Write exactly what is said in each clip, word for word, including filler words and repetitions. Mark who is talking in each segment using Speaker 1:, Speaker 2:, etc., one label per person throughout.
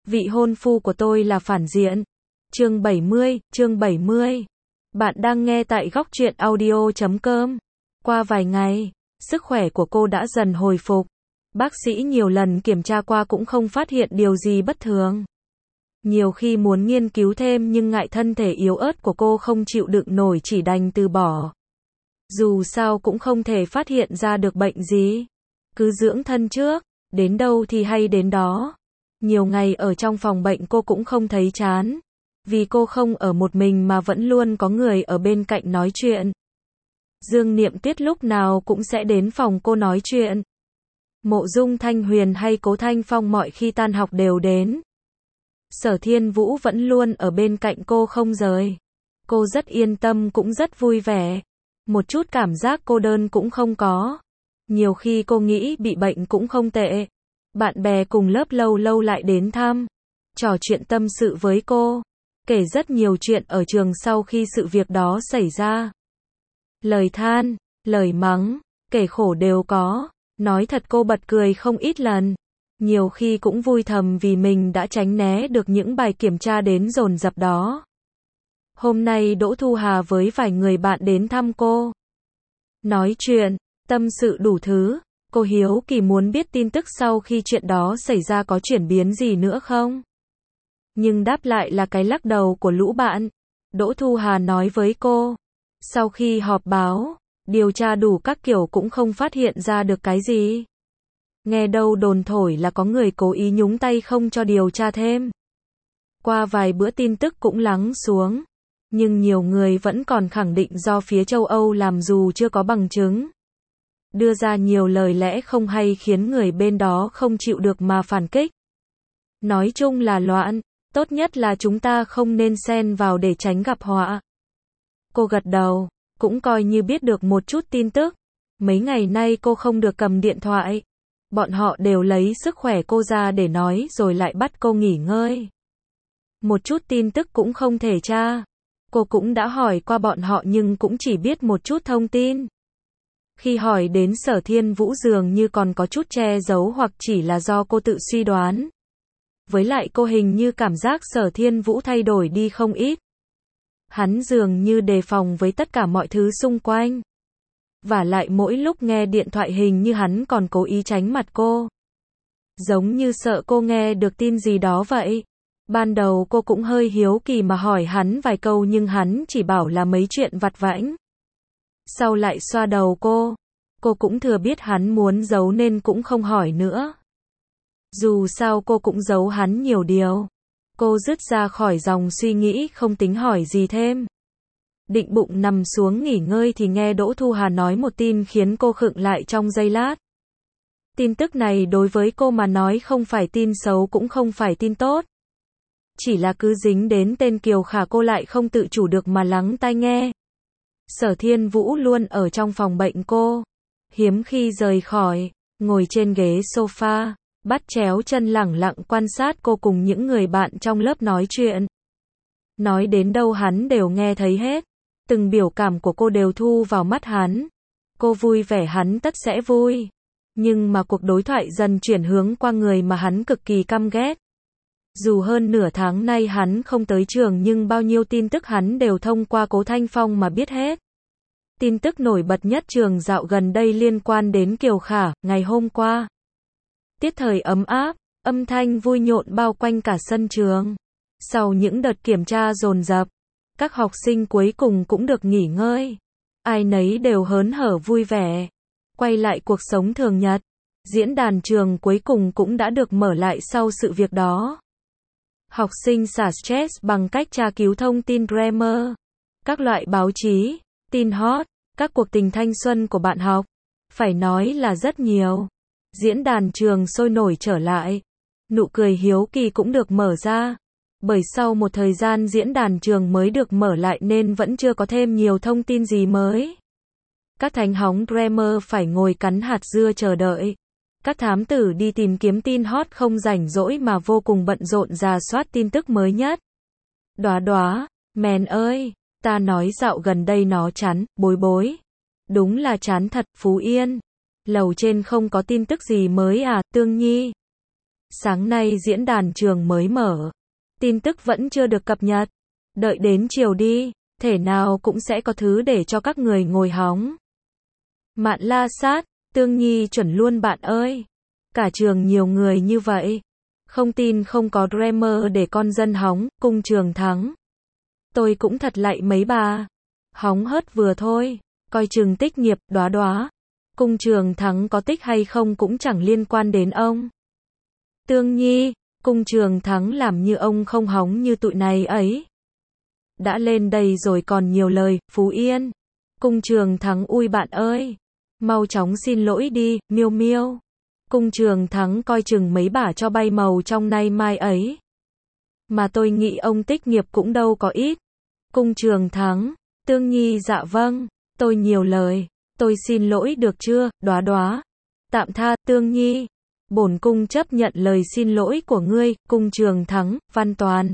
Speaker 1: Vị hôn phu của tôi là phản diện. Chương bảy mươi, chương bảy mươi. Bạn đang nghe tại góc truyện audio chấm com. Qua vài ngày, sức khỏe của cô đã dần hồi phục. Bác sĩ nhiều lần kiểm tra qua cũng không phát hiện điều gì bất thường. Nhiều khi muốn nghiên cứu thêm nhưng ngại thân thể yếu ớt của cô không chịu đựng nổi chỉ đành từ bỏ. Dù sao cũng không thể phát hiện ra được bệnh gì. Cứ dưỡng thân trước, đến đâu thì hay đến đó. Nhiều ngày ở trong phòng bệnh cô cũng không thấy chán. Vì cô không ở một mình mà vẫn luôn có người ở bên cạnh nói chuyện. Dương Niệm Tuyết lúc nào cũng sẽ đến phòng cô nói chuyện. Mộ Dung Thanh Huyền hay Cố Thanh Phong mọi khi tan học đều đến. Sở Thiên Vũ vẫn luôn ở bên cạnh cô không rời. Cô rất yên tâm cũng rất vui vẻ. Một chút cảm giác cô đơn cũng không có. Nhiều khi cô nghĩ bị bệnh cũng không tệ. Bạn bè cùng lớp lâu lâu lại đến thăm, trò chuyện tâm sự với cô, kể rất nhiều chuyện ở trường sau khi sự việc đó xảy ra. Lời than, lời mắng, kể khổ đều có. Nói thật cô bật cười không ít lần. Nhiều khi cũng vui thầm vì mình đã tránh né được những bài kiểm tra đến dồn dập đó. Hôm nay Đỗ Thu Hà với vài người bạn đến thăm cô. Nói chuyện, tâm sự đủ thứ. Cô hiếu kỳ muốn biết tin tức sau khi chuyện đó xảy ra có chuyển biến gì nữa không? Nhưng đáp lại là cái lắc đầu của lũ bạn. Đỗ Thu Hà nói với cô. Sau khi họp báo, điều tra đủ các kiểu cũng không phát hiện ra được cái gì. Nghe đâu đồn thổi là có người cố ý nhúng tay không cho điều tra thêm. Qua vài bữa tin tức cũng lắng xuống. Nhưng nhiều người vẫn còn khẳng định do phía châu Âu làm dù chưa có bằng chứng. Đưa ra nhiều lời lẽ không hay khiến người bên đó không chịu được mà phản kích. Nói chung là loạn, tốt nhất là chúng ta không nên xen vào để tránh gặp họa. Cô gật đầu, cũng coi như biết được một chút tin tức. Mấy ngày nay cô không được cầm điện thoại. Bọn họ đều lấy sức khỏe cô ra để nói rồi lại bắt cô nghỉ ngơi. Một chút tin tức cũng không thể tra. Cô cũng đã hỏi qua bọn họ nhưng cũng chỉ biết một chút thông tin. Khi hỏi đến Sở Thiên Vũ dường như còn có chút che giấu hoặc chỉ là do cô tự suy đoán. Với lại cô hình như cảm giác Sở Thiên Vũ thay đổi đi không ít. Hắn dường như đề phòng với tất cả mọi thứ xung quanh. Và lại mỗi lúc nghe điện thoại hình như hắn còn cố ý tránh mặt cô. Giống như sợ cô nghe được tin gì đó vậy. Ban đầu cô cũng hơi hiếu kỳ mà hỏi hắn vài câu nhưng hắn chỉ bảo là mấy chuyện vặt vãnh. Sau lại xoa đầu cô. Cô cũng thừa biết hắn muốn giấu nên cũng không hỏi nữa. Dù sao cô cũng giấu hắn nhiều điều. Cô dứt ra khỏi dòng suy nghĩ không tính hỏi gì thêm. Định bụng nằm xuống nghỉ ngơi thì nghe Đỗ Thu Hà nói một tin khiến cô khựng lại trong giây lát. Tin tức này đối với cô mà nói không phải tin xấu cũng không phải tin tốt. Chỉ là cứ dính đến tên Kiều Khả cô lại không tự chủ được mà lắng tai nghe. Sở Thiên Vũ luôn ở trong phòng bệnh cô. Hiếm khi rời khỏi, ngồi trên ghế sofa, bắt chéo chân lẳng lặng quan sát cô cùng những người bạn trong lớp nói chuyện. Nói đến đâu hắn đều nghe thấy hết. Từng biểu cảm của cô đều thu vào mắt hắn. Cô vui vẻ hắn tất sẽ vui. Nhưng mà cuộc đối thoại dần chuyển hướng qua người mà hắn cực kỳ căm ghét. Dù hơn nửa tháng nay hắn không tới trường nhưng bao nhiêu tin tức hắn đều thông qua Cố Thanh Phong mà biết hết. Tin tức nổi bật nhất trường dạo gần đây liên quan đến Kiều Khả, ngày hôm qua. Tiết thời ấm áp, âm thanh vui nhộn bao quanh cả sân trường. Sau những đợt kiểm tra dồn dập, các học sinh cuối cùng cũng được nghỉ ngơi. Ai nấy đều hớn hở vui vẻ. Quay lại cuộc sống thường nhật. Diễn đàn trường cuối cùng cũng đã được mở lại sau sự việc đó. Học sinh xả stress bằng cách tra cứu thông tin grammar, các loại báo chí, tin hot, các cuộc tình thanh xuân của bạn học. Phải nói là rất nhiều. Diễn đàn trường sôi nổi trở lại. Nụ cười hiếu kỳ cũng được mở ra. Bởi sau một thời gian diễn đàn trường mới được mở lại nên vẫn chưa có thêm nhiều thông tin gì mới. Các thánh hóng grammar phải ngồi cắn hạt dưa chờ đợi. Các thám tử đi tìm kiếm tin hot không rảnh rỗi mà vô cùng bận rộn rà soát tin tức mới nhất. Đóa đóa, mèn ơi, ta nói dạo gần đây nó chán, bối bối. Đúng là chán thật, Phú Yên. Lầu trên không có tin tức gì mới à, Tương Nhi. Sáng nay diễn đàn trường mới mở. Tin tức vẫn chưa được cập nhật. Đợi đến chiều đi, thể nào cũng sẽ có thứ để cho các người ngồi hóng. Mạn la sát, Tương Nhi chuẩn luôn bạn ơi. Cả trường nhiều người như vậy. Không tin không có Dreamer để con dân hóng, cung trường thắng. Tôi cũng thật lạy mấy bà. Hóng hớt vừa thôi, coi chừng tích nghiệp, đóa đóa. Cung trường thắng có tích hay không cũng chẳng liên quan đến ông. Tương Nhi, cung trường thắng làm như ông không hóng như tụi này ấy. Đã lên đây rồi còn nhiều lời, Phú Yên. Cung trường thắng ui bạn ơi. Mau chóng xin lỗi đi, miêu miêu. Cung trường thắng coi chừng mấy bả cho bay màu trong nay mai ấy. Mà tôi nghĩ ông tích nghiệp cũng đâu có ít. Cung trường thắng, Tương Nhi dạ vâng, tôi nhiều lời, tôi xin lỗi được chưa, đóa đóa. Tạm tha, Tương Nhi. Bổn cung chấp nhận lời xin lỗi của ngươi, cung trường thắng, Văn Toàn.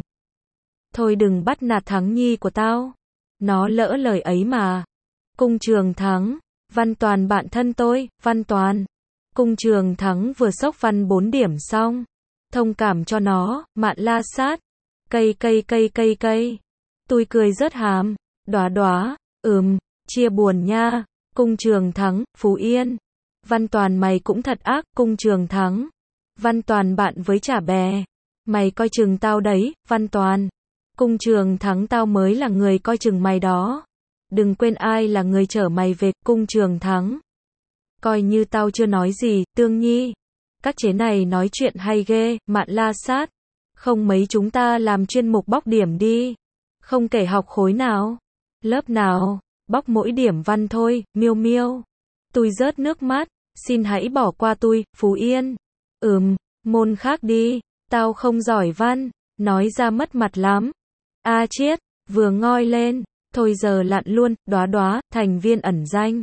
Speaker 1: Thôi đừng bắt nạt Thắng Nhi của tao. Nó lỡ lời ấy mà. Cung trường thắng, Văn Toàn bạn thân tôi, Văn Toàn. Cung trường thắng vừa sốc văn bốn điểm xong. Thông cảm cho nó, Mạn la sát. Cây cây cây cây cây. Tôi cười rớt hàm. Đóa đóa, ừm, chia buồn nha. Cung trường thắng, Phú Yên. Văn Toàn mày cũng thật ác, cung trường thắng. Văn Toàn bạn với chả bè. Mày coi chừng tao đấy, Văn Toàn. Cung trường thắng tao mới là người coi chừng mày đó. Đừng quên ai là người chở mày về, cung trường thắng. Coi như tao chưa nói gì, Tương Nhi. Các chế này nói chuyện hay ghê, Mạn la sát. Không mấy chúng ta làm chuyên mục bóc điểm đi. Không kể học khối nào, lớp nào, bóc mỗi điểm văn thôi, miêu miêu. Tôi rớt nước mắt, xin hãy bỏ qua tôi, Phú Yên. Ừm, môn khác đi, tao không giỏi văn, nói ra mất mặt lắm. A chiết, vừa ngoi lên, thôi giờ lặn luôn, đóa đóa, thành viên ẩn danh.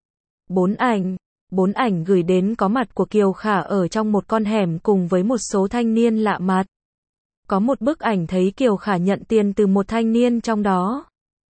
Speaker 1: Bốn ảnh, bốn ảnh gửi đến có mặt của Kiều Khả ở trong một con hẻm cùng với một số thanh niên lạ mặt. Có một bức ảnh thấy Kiều Khả nhận tiền từ một thanh niên trong đó.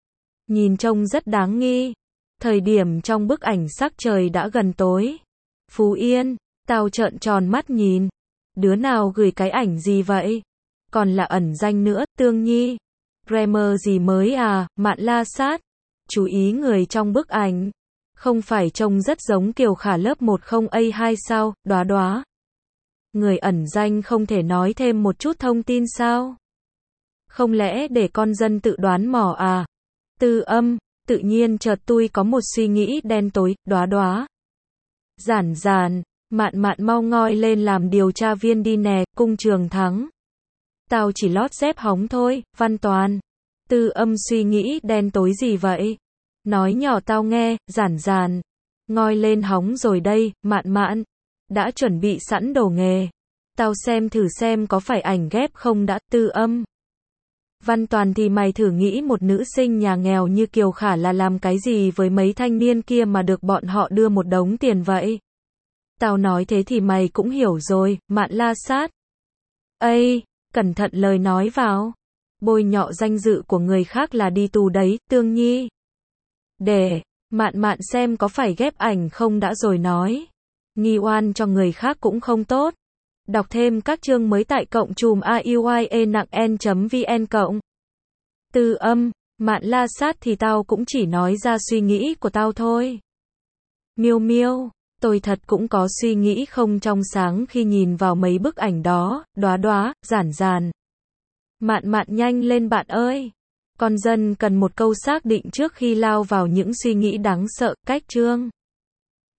Speaker 1: Nhìn trông rất đáng nghi. Thời điểm trong bức ảnh sắc trời đã gần tối. Phú Yên, tao trợn tròn mắt nhìn. Đứa nào gửi cái ảnh gì vậy? Còn là ẩn danh nữa, Tương Nhi. Grammar gì mới à, Mạn la sát. Chú ý người trong bức ảnh. Không phải trông rất giống Kiều Khả lớp một không A hai sao, đóa đóa. Người ẩn danh không thể nói thêm một chút thông tin sao? Không lẽ để con dân tự đoán mò à? Tư âm, tự nhiên chợt tôi có một suy nghĩ đen tối, đóa đóa. Giản giản, Mạn Mạn mau ngoi lên làm điều tra viên đi nè, cung trường thắng. Tao chỉ lót dép hóng thôi, Văn Toàn. Tư âm suy nghĩ đen tối gì vậy? Nói nhỏ tao nghe, giản giản. Ngoi lên hóng rồi đây, Mạn Mạn. Đã chuẩn bị sẵn đồ nghề. Tao xem thử xem có phải ảnh ghép không đã, tư âm. Văn Toàn thì mày thử nghĩ một nữ sinh nhà nghèo như Kiều Khả là làm cái gì với mấy thanh niên kia mà được bọn họ đưa một đống tiền vậy? Tao nói thế thì mày cũng hiểu rồi, Mạn la sát. Ây, cẩn thận lời nói vào. Bôi nhọ danh dự của người khác là đi tù đấy, Tương Nhi. Để, Mạn Mạn xem có phải ghép ảnh không đã rồi nói. Nghi oan cho người khác cũng không tốt. Đọc thêm các chương mới tại cộng chùm a u i e nặng n chấm vn cộng. Tư âm, Mạn la sát thì tao cũng chỉ nói ra suy nghĩ của tao thôi. Miêu miêu, tôi thật cũng có suy nghĩ không trong sáng khi nhìn vào mấy bức ảnh đó, đóa đóa, giản giản. Mạn Mạn nhanh lên bạn ơi. Con dân cần một câu xác định trước khi lao vào những suy nghĩ đáng sợ, cách chương.